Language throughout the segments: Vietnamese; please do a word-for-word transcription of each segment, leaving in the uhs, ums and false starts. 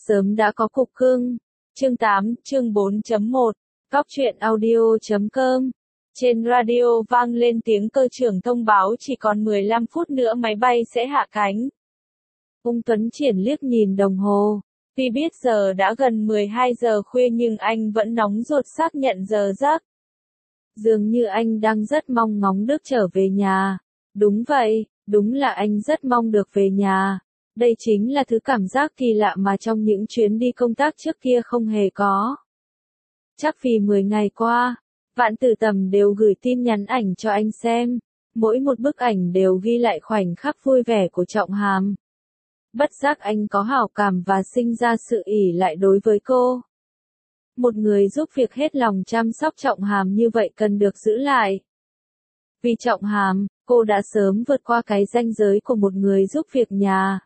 sớm đã có cục cưng. Chương tám, chương bốn chấm một, Góc truyện audio chấm com. Trên radio vang lên tiếng cơ trưởng thông báo chỉ còn mười lăm phút nữa máy bay sẽ hạ cánh. Ung Tuấn Triển liếc nhìn đồng hồ. Tuy biết giờ đã gần mười hai giờ khuya nhưng anh vẫn nóng ruột xác nhận giờ giấc. Dường như anh đang rất mong ngóng được trở về nhà. Đúng vậy, đúng là anh rất mong được về nhà. Đây chính là thứ cảm giác kỳ lạ mà trong những chuyến đi công tác trước kia không hề có. Chắc vì mười ngày qua, Vạn Tử Tầm đều gửi tin nhắn ảnh cho anh xem. Mỗi một bức ảnh đều ghi lại khoảnh khắc vui vẻ của Trọng Hàm. Bất giác anh có hảo cảm và sinh ra sự ỷ lại đối với cô. Một người giúp việc hết lòng chăm sóc Trọng Hàm như vậy cần được giữ lại. Vì Trọng Hàm, cô đã sớm vượt qua cái ranh giới của một người giúp việc nhà.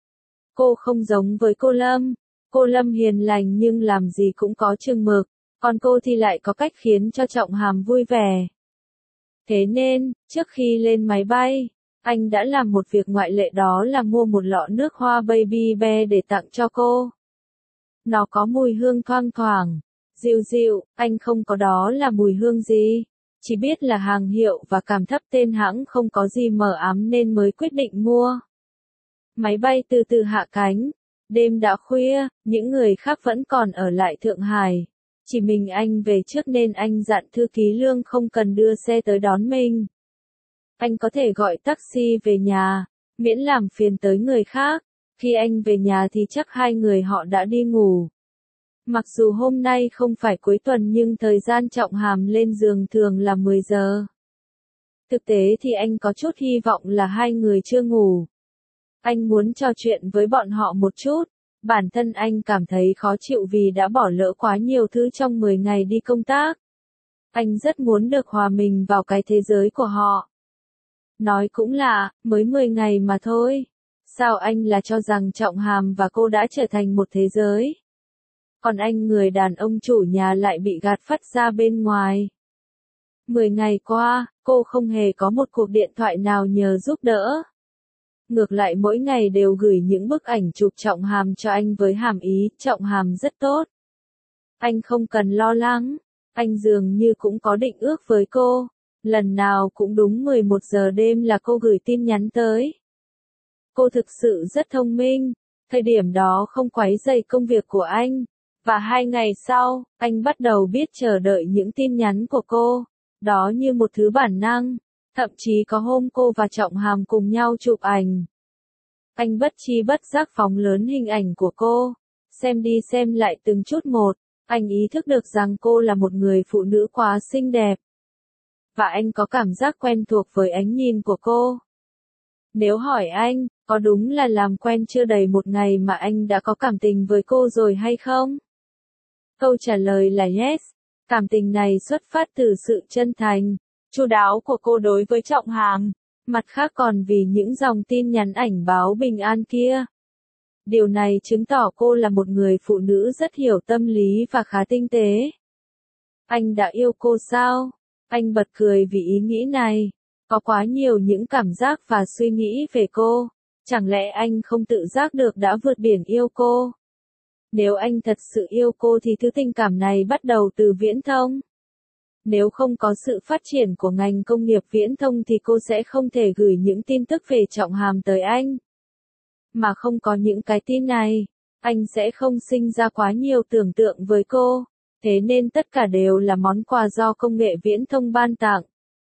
Cô không giống với cô Lâm. Cô Lâm hiền lành nhưng làm gì cũng có chừng mực, còn cô thì lại có cách khiến cho Trọng Hàm vui vẻ. Thế nên, trước khi lên máy bay, anh đã làm một việc ngoại lệ, đó là mua một lọ nước hoa Baby Bear để tặng cho cô. Nó có mùi hương thoang thoảng, dịu dịu, anh không có đó là mùi hương gì. Chỉ biết là hàng hiệu và cảm thấp tên hãng không có gì mờ ám nên mới quyết định mua. Máy bay từ từ hạ cánh. Đêm đã khuya, những người khác vẫn còn ở lại Thượng Hải. Chỉ mình anh về trước nên anh dặn thư ký Lương không cần đưa xe tới đón mình. Anh có thể gọi taxi về nhà, miễn làm phiền tới người khác. Khi anh về nhà thì chắc hai người họ đã đi ngủ. Mặc dù hôm nay không phải cuối tuần nhưng thời gian Trọng Hàm lên giường thường là mười giờ. Thực tế thì anh có chút hy vọng là hai người chưa ngủ. Anh muốn trò chuyện với bọn họ một chút. Bản thân anh cảm thấy khó chịu vì đã bỏ lỡ quá nhiều thứ trong mười ngày đi công tác. Anh rất muốn được hòa mình vào cái thế giới của họ. Nói cũng lạ, mới mười ngày mà thôi. Sao anh là cho rằng Trọng Hàm và cô đã trở thành một thế giới? Còn anh người đàn ông chủ nhà lại bị gạt phắt ra bên ngoài. Mười ngày qua, cô không hề có một cuộc điện thoại nào nhờ giúp đỡ. Ngược lại mỗi ngày đều gửi những bức ảnh chụp Trọng Hàm cho anh với hàm ý, Trọng Hàm rất tốt. Anh không cần lo lắng, anh dường như cũng có định ước với cô. Lần nào cũng đúng mười một giờ đêm là cô gửi tin nhắn tới. Cô thực sự rất thông minh, thời điểm đó không quấy rầy công việc của anh. Và hai ngày sau, anh bắt đầu biết chờ đợi những tin nhắn của cô. Đó như một thứ bản năng. Thậm chí có hôm cô và Trọng Hàm cùng nhau chụp ảnh. Anh bất chi bất giác phóng lớn hình ảnh của cô. Xem đi xem lại từng chút một. Anh ý thức được rằng cô là một người phụ nữ quá xinh đẹp. Và anh có cảm giác quen thuộc với ánh nhìn của cô. Nếu hỏi anh, có đúng là làm quen chưa đầy một ngày mà anh đã có cảm tình với cô rồi hay không? Câu trả lời là yes. Cảm tình này xuất phát từ sự chân thành, chu đáo của cô đối với Trọng Hàm. Mặt khác còn vì những dòng tin nhắn ảnh báo bình an kia. Điều này chứng tỏ cô là một người phụ nữ rất hiểu tâm lý và khá tinh tế. Anh đã yêu cô sao? Anh bật cười vì ý nghĩ này. Có quá nhiều những cảm giác và suy nghĩ về cô. Chẳng lẽ anh không tự giác được đã vượt biển yêu cô? Nếu anh thật sự yêu cô thì thứ tình cảm này bắt đầu từ viễn thông. Nếu không có sự phát triển của ngành công nghiệp viễn thông thì cô sẽ không thể gửi những tin tức về Trọng Hàm tới anh. Mà không có những cái tin này, anh sẽ không sinh ra quá nhiều tưởng tượng với cô. Thế nên tất cả đều là món quà do công nghệ viễn thông ban tặng.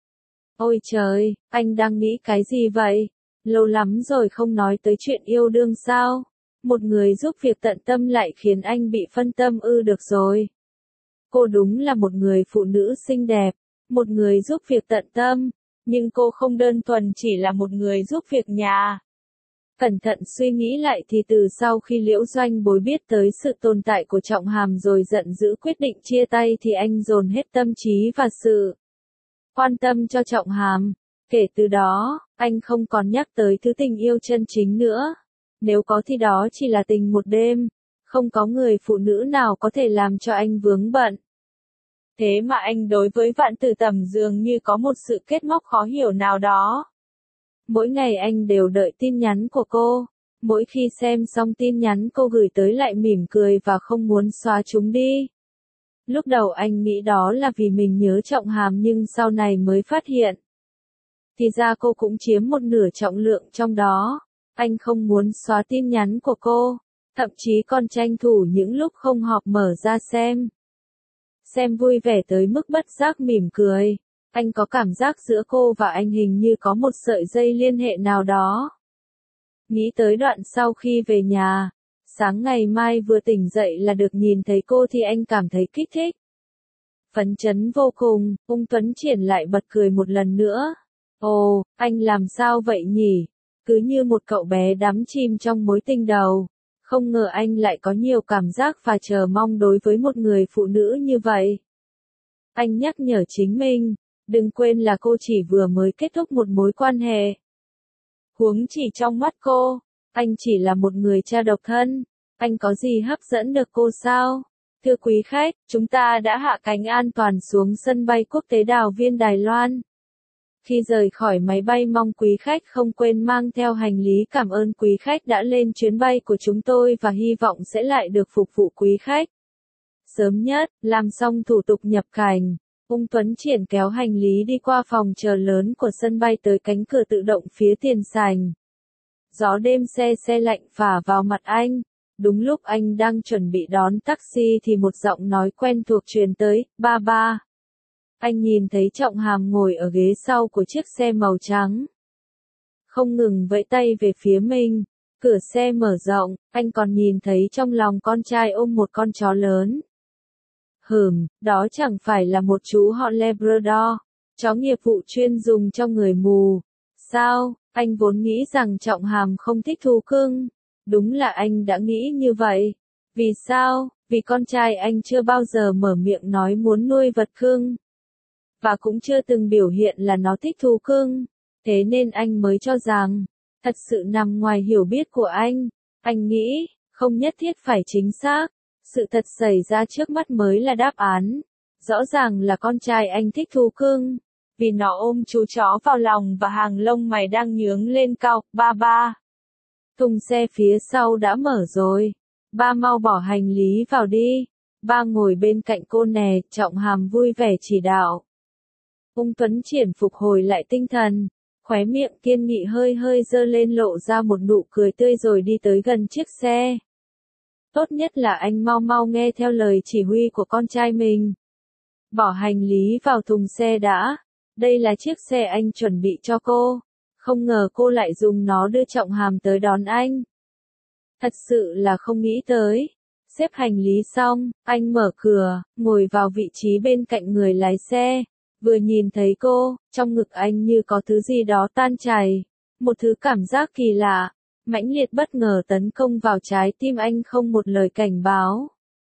Ôi trời, anh đang nghĩ cái gì vậy? Lâu lắm rồi không nói tới chuyện yêu đương sao? Một người giúp việc tận tâm lại khiến anh bị phân tâm ư được rồi. Cô đúng là một người phụ nữ xinh đẹp, một người giúp việc tận tâm, nhưng cô không đơn thuần chỉ là một người giúp việc nhà. Cẩn thận suy nghĩ lại thì từ sau khi Liễu Doanh Bối biết tới sự tồn tại của Trọng Hàm rồi giận dữ quyết định chia tay thì anh dồn hết tâm trí và sự quan tâm cho Trọng Hàm. Kể từ đó, anh không còn nhắc tới thứ tình yêu chân chính nữa. Nếu có thì đó chỉ là tình một đêm. Không có người phụ nữ nào có thể làm cho anh vướng bận. Thế mà anh đối với Vạn Tử Tầm dường như có một sự kết móc khó hiểu nào đó. Mỗi ngày anh đều đợi tin nhắn của cô. Mỗi khi xem xong tin nhắn cô gửi tới lại mỉm cười và không muốn xóa chúng đi. Lúc đầu anh nghĩ đó là vì mình nhớ Trọng Hàm nhưng sau này mới phát hiện. Thì ra cô cũng chiếm một nửa trọng lượng trong đó. Anh không muốn xóa tin nhắn của cô, thậm chí còn tranh thủ những lúc không họp mở ra xem. Xem vui vẻ tới mức bất giác mỉm cười. Anh có cảm giác giữa cô và anh hình như có một sợi dây liên hệ nào đó. Nghĩ tới đoạn sau khi về nhà, sáng ngày mai vừa tỉnh dậy là được nhìn thấy cô thì anh cảm thấy kích thích. Phấn chấn vô cùng, Ung Tuấn Triển lại bật cười một lần nữa. Ồ, anh làm sao vậy nhỉ? Cứ như một cậu bé đắm chìm trong mối tình đầu. Không ngờ anh lại có nhiều cảm giác và chờ mong đối với một người phụ nữ như vậy. Anh nhắc nhở chính mình, đừng quên là cô chỉ vừa mới kết thúc một mối quan hệ. Huống chỉ trong mắt cô, anh chỉ là một người cha độc thân. Anh có gì hấp dẫn được cô sao? Thưa quý khách, chúng ta đã hạ cánh an toàn xuống sân bay quốc tế Đào Viên Đài Loan. Khi rời khỏi máy bay mong quý khách không quên mang theo hành lý. Cảm ơn quý khách đã lên chuyến bay của chúng tôi và hy vọng sẽ lại được phục vụ quý khách sớm nhất. Làm xong thủ tục nhập cảnh, Ung Tuấn Triển kéo hành lý đi qua phòng chờ lớn của sân bay tới cánh cửa tự động phía tiền sảnh. Gió đêm se se lạnh phả vào mặt anh. Đúng lúc anh đang chuẩn bị đón taxi thì một giọng nói quen thuộc truyền tới, ba ba. Anh nhìn thấy Trọng Hàm ngồi ở ghế sau của chiếc xe màu trắng. Không ngừng vẫy tay về phía mình, cửa xe mở rộng, anh còn nhìn thấy trong lòng con trai ôm một con chó lớn. Hừm, đó chẳng phải là một chú họ Labrador, chó nghiệp vụ chuyên dùng cho người mù. Sao, anh vốn nghĩ rằng Trọng Hàm không thích thú cưng. Đúng là anh đã nghĩ như vậy. Vì sao? Vì con trai anh chưa bao giờ mở miệng nói muốn nuôi vật cưng. Và cũng chưa từng biểu hiện là nó thích thú cưng. Thế nên anh mới cho rằng, thật sự nằm ngoài hiểu biết của anh. Anh nghĩ, không nhất thiết phải chính xác. Sự thật xảy ra trước mắt mới là đáp án. Rõ ràng là con trai anh thích thú cưng. Vì nó ôm chú chó vào lòng và hàng lông mày đang nhướng lên cao. Ba ba. Thùng xe phía sau đã mở rồi. Ba mau bỏ hành lý vào đi. Ba ngồi bên cạnh cô nè, Trọng Hàm vui vẻ chỉ đạo. Ung Tuấn Triển phục hồi lại tinh thần. Khóe miệng kiên nghị hơi hơi dơ lên lộ ra một nụ cười tươi rồi đi tới gần chiếc xe. Tốt nhất là anh mau mau nghe theo lời chỉ huy của con trai mình. Bỏ hành lý vào thùng xe đã. Đây là chiếc xe anh chuẩn bị cho cô. Không ngờ cô lại dùng nó đưa Trọng Hàm tới đón anh. Thật sự là không nghĩ tới. Xếp hành lý xong, anh mở cửa, ngồi vào vị trí bên cạnh người lái xe. Vừa nhìn thấy cô, trong ngực anh như có thứ gì đó tan chảy. Một thứ cảm giác kỳ lạ, mãnh liệt bất ngờ tấn công vào trái tim anh không một lời cảnh báo.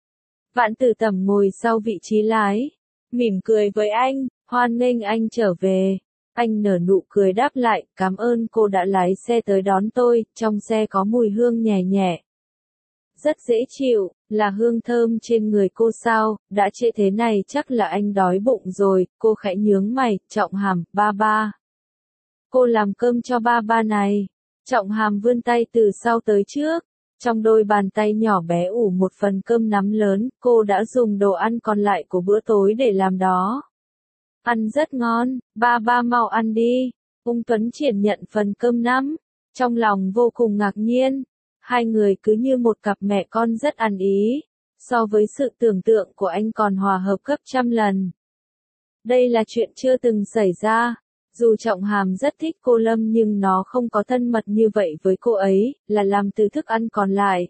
Vạn Tử Tẩm ngồi sau vị trí lái, mỉm cười với anh, hoan nghênh anh trở về. Anh nở nụ cười đáp lại, cảm ơn cô đã lái xe tới đón tôi, trong xe có mùi hương nhẹ nhẹ. Rất dễ chịu, là hương thơm trên người cô sao, đã trễ thế này chắc là anh đói bụng rồi, cô khẽ nhướng mày, Trọng Hàm, ba ba. Cô làm cơm cho ba ba này. Trọng Hàm vươn tay từ sau tới trước. Trong đôi bàn tay nhỏ bé ủ một phần cơm nắm lớn, cô đã dùng đồ ăn còn lại của bữa tối để làm đó. Ăn rất ngon, ba ba mau ăn đi. Ung Tuấn Triển nhận phần cơm nắm, trong lòng vô cùng ngạc nhiên. Hai người cứ như một cặp mẹ con rất ăn ý, so với sự tưởng tượng của anh còn hòa hợp gấp trăm lần. Đây là chuyện chưa từng xảy ra. Dù Trọng Hàm rất thích cô Lâm nhưng nó không có thân mật như vậy với cô ấy, là làm từ thức ăn còn lại.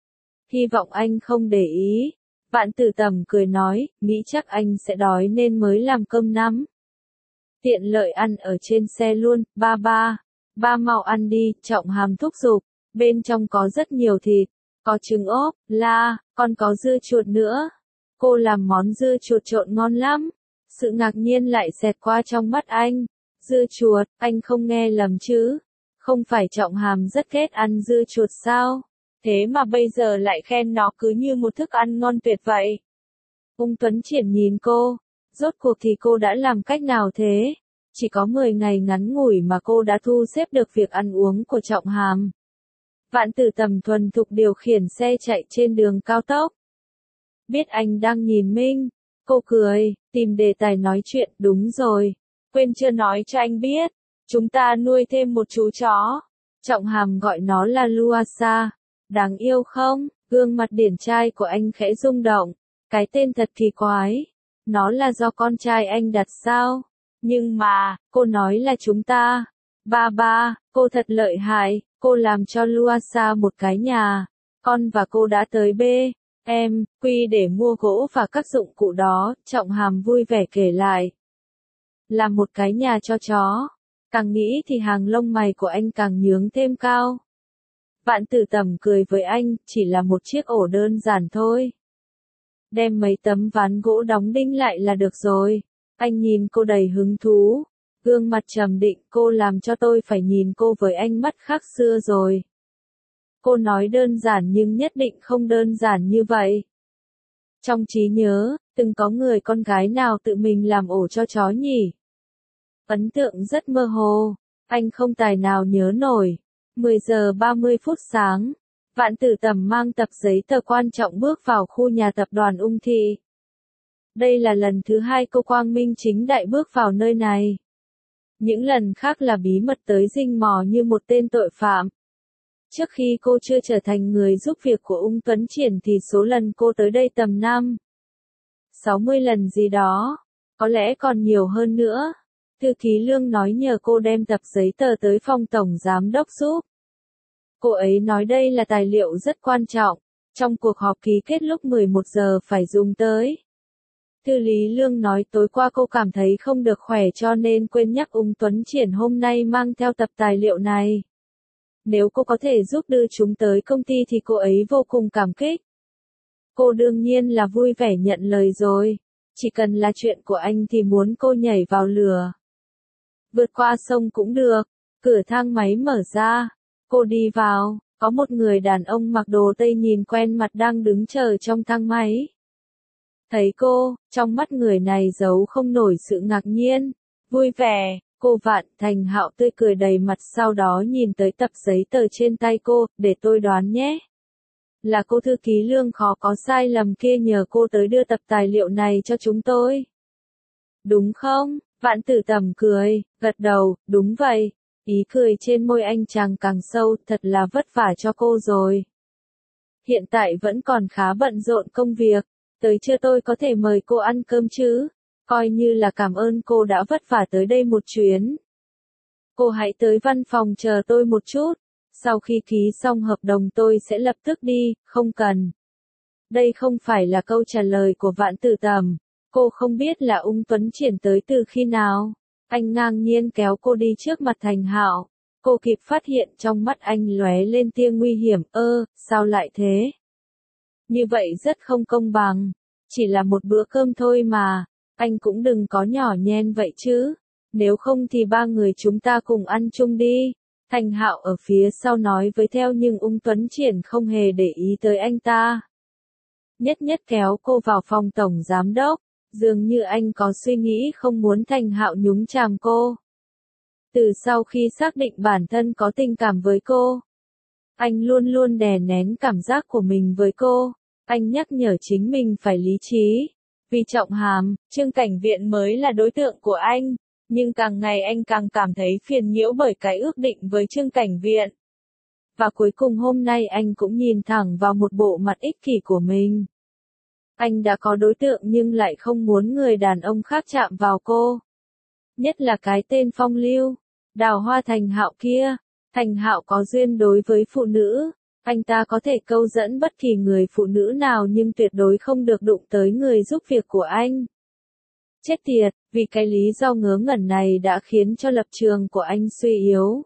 Hy vọng anh không để ý. Vạn Tử Tẩm cười nói, nghĩ chắc anh sẽ đói nên mới làm cơm nắm. Tiện lợi ăn ở trên xe luôn, ba ba. Ba mau ăn đi, Trọng Hàm thúc giục. Bên trong có rất nhiều thịt, có trứng ốp, la, còn có dưa chuột nữa. Cô làm món dưa chuột trộn ngon lắm. Sự ngạc nhiên lại xẹt qua trong mắt anh. Dưa chuột, anh không nghe lầm chứ? Không phải Trọng Hàm rất ghét ăn dưa chuột sao? Thế mà bây giờ lại khen nó cứ như một thức ăn ngon tuyệt vậy. Ung Tuấn Triển nhìn cô, rốt cuộc thì cô đã làm cách nào thế? Chỉ có mười ngày ngắn ngủi mà cô đã thu xếp được việc ăn uống của Trọng Hàm. Vạn Tử Tầm thuần thục điều khiển xe chạy trên đường cao tốc. Biết anh đang nhìn mình, cô cười, tìm đề tài nói chuyện, đúng rồi. Quên chưa nói cho anh biết, chúng ta nuôi thêm một chú chó. Trọng Hàm gọi nó là Luasa. Đáng yêu không? Gương mặt điển trai của anh khẽ rung động. Cái tên thật kỳ quái. Nó là do con trai anh đặt sao? Nhưng mà, cô nói là chúng ta. Ba ba, cô thật lợi hại, cô làm cho Luasa một cái nhà. Con và cô đã tới B, em, quy để mua gỗ và các dụng cụ đó, Trọng Hàm vui vẻ kể lại. Làm một cái nhà cho chó. Càng nghĩ thì hàng lông mày của anh càng nhướng thêm cao. Vạn Tử Tầm cười với anh, chỉ là một chiếc ổ đơn giản thôi. Đem mấy tấm ván gỗ đóng đinh lại là được rồi. Anh nhìn cô đầy hứng thú. Gương mặt trầm định, cô làm cho tôi phải nhìn cô với ánh mắt khác xưa rồi. Cô nói đơn giản nhưng nhất định không đơn giản như vậy. Trong trí nhớ, từng có người con gái nào tự mình làm ổ cho chó nhỉ? Ấn tượng rất mơ hồ, anh không tài nào nhớ nổi. mười giờ ba mươi phút sáng, Vạn Tử Tầm mang tập giấy tờ quan trọng bước vào khu nhà tập đoàn Ung Thị. Đây là lần thứ hai cô quang minh chính đại bước vào nơi này. Những lần khác là bí mật tới rình mò như một tên tội phạm. Trước khi cô chưa trở thành người giúp việc của Ung Tuấn Triển thì số lần cô tới đây tầm năm, sáu mươi lần gì đó, có lẽ còn nhiều hơn nữa. Thư ký Lương nói nhờ cô đem tập giấy tờ tới phòng tổng giám đốc giúp. Cô ấy nói đây là tài liệu rất quan trọng, trong cuộc họp ký kết lúc mười một giờ phải dùng tới. Thư lý Lương nói tối qua cô cảm thấy không được khỏe cho nên quên nhắc Ung Tuấn Triển hôm nay mang theo tập tài liệu này. Nếu cô có thể giúp đưa chúng tới công ty thì cô ấy vô cùng cảm kích. Cô đương nhiên là vui vẻ nhận lời rồi. Chỉ cần là chuyện của anh thì muốn cô nhảy vào lửa. Vượt qua sông cũng được. Cửa thang máy mở ra. Cô đi vào. Có một người đàn ông mặc đồ Tây nhìn quen mặt đang đứng chờ trong thang máy. Thấy cô, trong mắt người này giấu không nổi sự ngạc nhiên. Vui vẻ. Cô Vạn Thành Hạo tươi cười đầy mặt sau đó nhìn tới tập giấy tờ trên tay cô, để tôi đoán nhé. Là cô thư ký Lương khó có sai lầm kia nhờ cô tới đưa tập tài liệu này cho chúng tôi. Đúng không? Vạn Tử Tầm cười, gật đầu, đúng vậy. Ý cười trên môi anh chàng càng sâu, thật là vất vả cho cô rồi. Hiện tại vẫn còn khá bận rộn công việc, tới trưa tôi có thể mời cô ăn cơm chứ? Coi như là cảm ơn cô đã vất vả tới đây một chuyến. Cô hãy tới văn phòng chờ tôi một chút. Sau khi ký xong hợp đồng tôi sẽ lập tức đi, không cần. Đây không phải là câu trả lời của Vạn Tử Tầm. Cô không biết là Ung Tuấn Triển tới từ khi nào. Anh ngang nhiên kéo cô đi trước mặt Thành Hạo. Cô kịp phát hiện trong mắt anh lóe lên tia nguy hiểm. Ơ, sao lại thế? Như vậy rất không công bằng. Chỉ là một bữa cơm thôi mà. Anh cũng đừng có nhỏ nhen vậy chứ. Nếu không thì ba người chúng ta cùng ăn chung đi. Thành Hạo ở phía sau nói với theo nhưng Ung Tuấn Triển không hề để ý tới anh ta. Nhất nhất kéo cô vào phòng tổng giám đốc. Dường như anh có suy nghĩ không muốn Thành Hạo nhúng chàm cô. Từ sau khi xác định bản thân có tình cảm với cô, anh luôn luôn đè nén cảm giác của mình với cô. Anh nhắc nhở chính mình phải lý trí. Vì Trọng Hàm, Trương Cảnh Viện mới là đối tượng của anh, nhưng càng ngày anh càng cảm thấy phiền nhiễu bởi cái ước định với Trương Cảnh Viện. Và cuối cùng hôm nay anh cũng nhìn thẳng vào một bộ mặt ích kỷ của mình. Anh đã có đối tượng nhưng lại không muốn người đàn ông khác chạm vào cô. Nhất là cái tên Phong Lưu, Đào Hoa Thành Hạo kia. Thành Hạo có duyên đối với phụ nữ. Anh ta có thể câu dẫn bất kỳ người phụ nữ nào nhưng tuyệt đối không được đụng tới người giúp việc của anh. Chết tiệt, vì cái lý do ngớ ngẩn này đã khiến cho lập trường của anh suy yếu.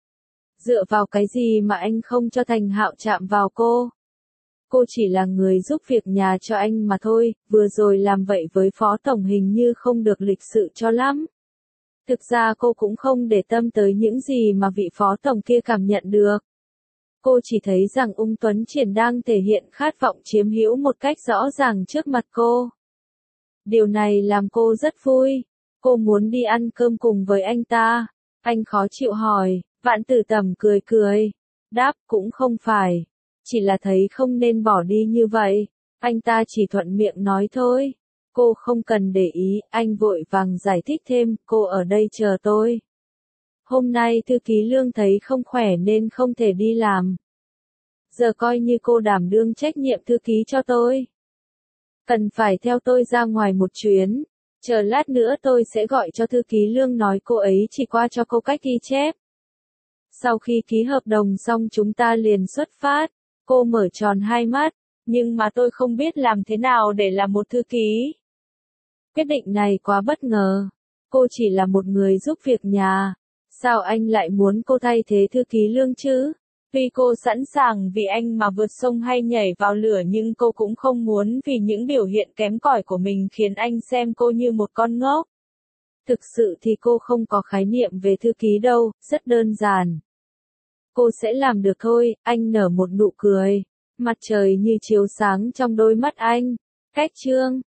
Dựa vào cái gì mà anh không cho Thành Hạo chạm vào cô? Cô chỉ là người giúp việc nhà cho anh mà thôi, vừa rồi làm vậy với phó tổng hình như không được lịch sự cho lắm. Thực ra cô cũng không để tâm tới những gì mà vị phó tổng kia cảm nhận được. Cô chỉ thấy rằng Ung Tuấn Triển đang thể hiện khát vọng chiếm hữu một cách rõ ràng trước mặt cô. Điều này làm cô rất vui. Cô muốn đi ăn cơm cùng với anh ta. Anh khó chịu hỏi, Vạn Tử Tầm cười cười. Đáp cũng không phải. Chỉ là thấy không nên bỏ đi như vậy. Anh ta chỉ thuận miệng nói thôi. Cô không cần để ý, anh vội vàng giải thích thêm, cô ở đây chờ tôi. Hôm nay thư ký Lương thấy không khỏe nên không thể đi làm. Giờ coi như cô đảm đương trách nhiệm thư ký cho tôi. Cần phải theo tôi ra ngoài một chuyến. Chờ lát nữa tôi sẽ gọi cho thư ký Lương nói cô ấy chỉ qua cho cô cách ghi chép. Sau khi ký hợp đồng xong chúng ta liền xuất phát. Cô mở tròn hai mắt, nhưng mà tôi không biết làm thế nào để làm một thư ký. Quyết định này quá bất ngờ. Cô chỉ là một người giúp việc nhà. Sao anh lại muốn cô thay thế thư ký Lương chứ? Tuy cô sẵn sàng vì anh mà vượt sông hay nhảy vào lửa nhưng cô cũng không muốn vì những biểu hiện kém cỏi của mình khiến anh xem cô như một con ngốc. Thực sự thì cô không có khái niệm về thư ký đâu, rất đơn giản. Cô sẽ làm được thôi, anh nở một nụ cười. Mặt trời như chiếu sáng trong đôi mắt anh. Cách chương